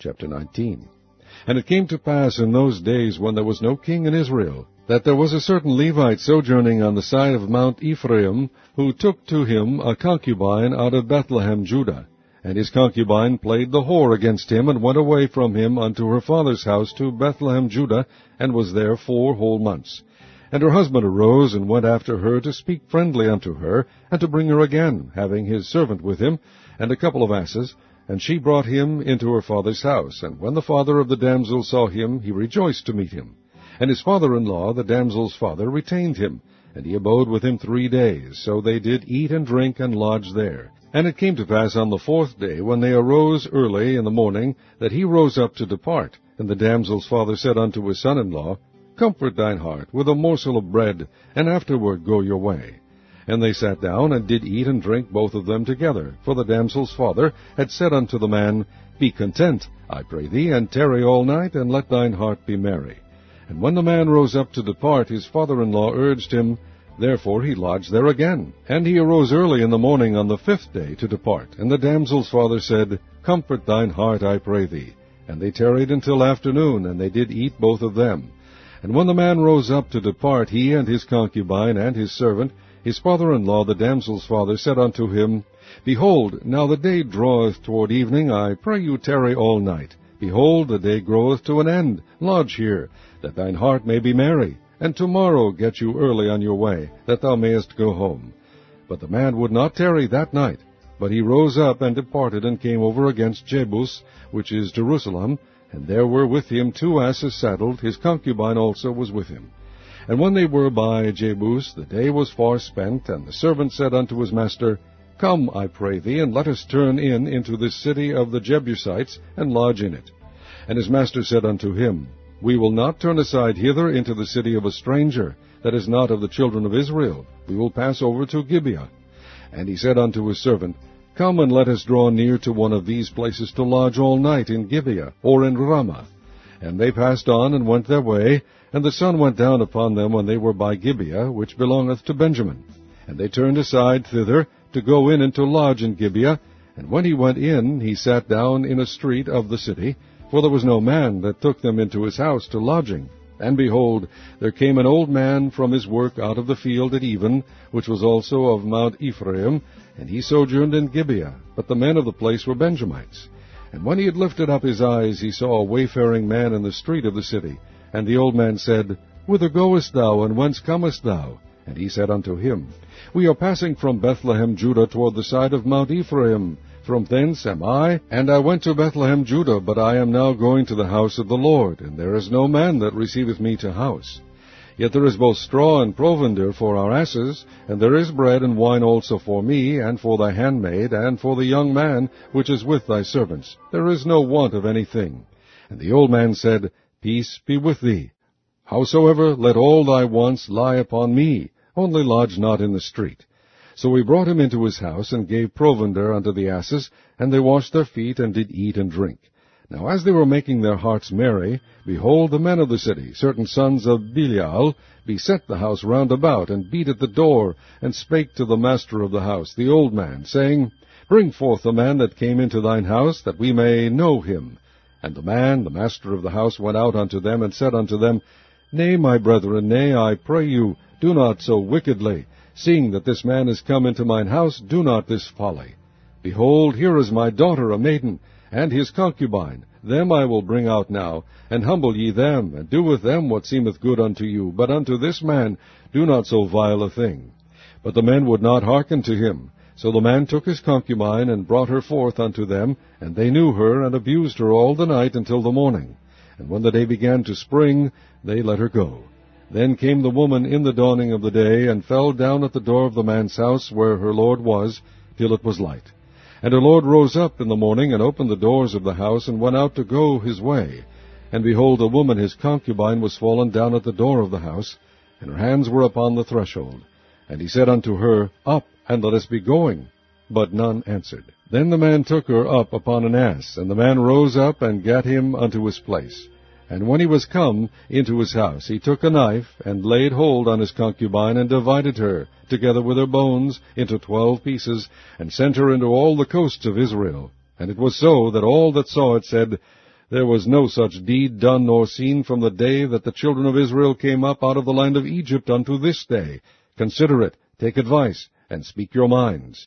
Chapter 19. And it came to pass in those days, when there was no king in Israel, that there was a certain Levite sojourning on the side of Mount Ephraim, who took to him a concubine out of Bethlehem, Judah. And his concubine played the whore against him, and went away from him unto her father's house to Bethlehem, Judah, and was there 4 whole months. And her husband arose, and went after her to speak friendly unto her, and to bring her again, having his servant with him, and a couple of asses. And she brought him into her father's house. And when the father of the damsel saw him, he rejoiced to meet him. And his father-in-law, the damsel's father, retained him, and he abode with him 3 days. So they did eat and drink, and lodge there. And it came to pass on the 4th day, when they arose early in the morning, that he rose up to depart. And the damsel's father said unto his son-in-law, Comfort thine heart with a morsel of bread, and afterward go your way. And they sat down, and did eat and drink both of them together. For the damsel's father had said unto the man, Be content, I pray thee, and tarry all night, and let thine heart be merry. And when the man rose up to depart, his father-in-law urged him. Therefore he lodged there again. And he arose early in the morning on the 5th day to depart. And the damsel's father said, Comfort thine heart, I pray thee. And they tarried until afternoon, and they did eat both of them. And when the man rose up to depart, he and his concubine and his servant, his father-in-law, the damsel's father, said unto him, Behold, now the day draweth toward evening, I pray you tarry all night. Behold, the day groweth to an end. Lodge here, that thine heart may be merry. And tomorrow get you early on your way, that thou mayest go home. But the man would not tarry that night. But he rose up and departed, and came over against Jebus, which is Jerusalem. And there were with him 2 asses saddled. His concubine also was with him. And when they were by Jebus, the day was far spent, and the servant said unto his master, Come, I pray thee, and let us turn in into this city of the Jebusites, and lodge in it. And his master said unto him, We will not turn aside hither into the city of a stranger, that is not of the children of Israel. We will pass over to Gibeah. And he said unto his servant, Come, and let us draw near to one of these places to lodge all night in Gibeah, or in Ramah. And they passed on, and went their way, and the sun went down upon them when they were by Gibeah, which belongeth to Benjamin. And they turned aside thither, to go in and to lodge in Gibeah. And when he went in, he sat down in a street of the city, for there was no man that took them into his house to lodging. And behold, there came an old man from his work out of the field at even, which was also of Mount Ephraim, and he sojourned in Gibeah. But the men of the place were Benjamites. And when he had lifted up his eyes, he saw a wayfaring man in the street of the city. And the old man said, Whither goest thou, and whence comest thou? And he said unto him, We are passing from Bethlehem, Judah, toward the side of Mount Ephraim. From thence am I, and I went to Bethlehem, Judah, but I am now going to the house of the Lord, and there is no man that receiveth me to house. Yet there is both straw and provender for our asses, and there is bread and wine also for me, and for thy handmaid, and for the young man which is with thy servants. There is no want of anything. And the old man said, Peace be with thee. Howsoever, let all thy wants lie upon me, only lodge not in the street. So we brought him into his house, and gave provender unto the asses, and they washed their feet, and did eat and drink. Now as they were making their hearts merry, behold, the men of the city, certain sons of Belial, beset the house round about, and beat at the door, and spake to the master of the house, the old man, saying, Bring forth the man that came into thine house, that we may know him. And the man, the master of the house, went out unto them, and said unto them, Nay, my brethren, nay, I pray you, do not so wickedly. Seeing that this man is come into mine house, do not this folly. Behold, here is my daughter, a maiden, and his concubine. Them I will bring out now, and humble ye them, and do with them what seemeth good unto you. But unto this man do not so vile a thing. But the men would not hearken to him. So the man took his concubine, and brought her forth unto them, and they knew her, and abused her all the night until the morning. And when the day began to spring, they let her go. Then came the woman in the dawning of the day, and fell down at the door of the man's house where her lord was, till it was light. And her lord rose up in the morning, and opened the doors of the house, and went out to go his way. And behold, the woman his concubine was fallen down at the door of the house, and her hands were upon the threshold. And he said unto her, Up, and let us be going. But none answered. Then the man took her up upon an ass, and the man rose up, and gat him unto his place. And when he was come into his house, he took a knife, and laid hold on his concubine, and divided her, together with her bones, into 12 pieces, and sent her into all the coasts of Israel. And it was so that all that saw it said, There was no such deed done nor seen from the day that the children of Israel came up out of the land of Egypt unto this day. Consider it, take advice, and speak your minds.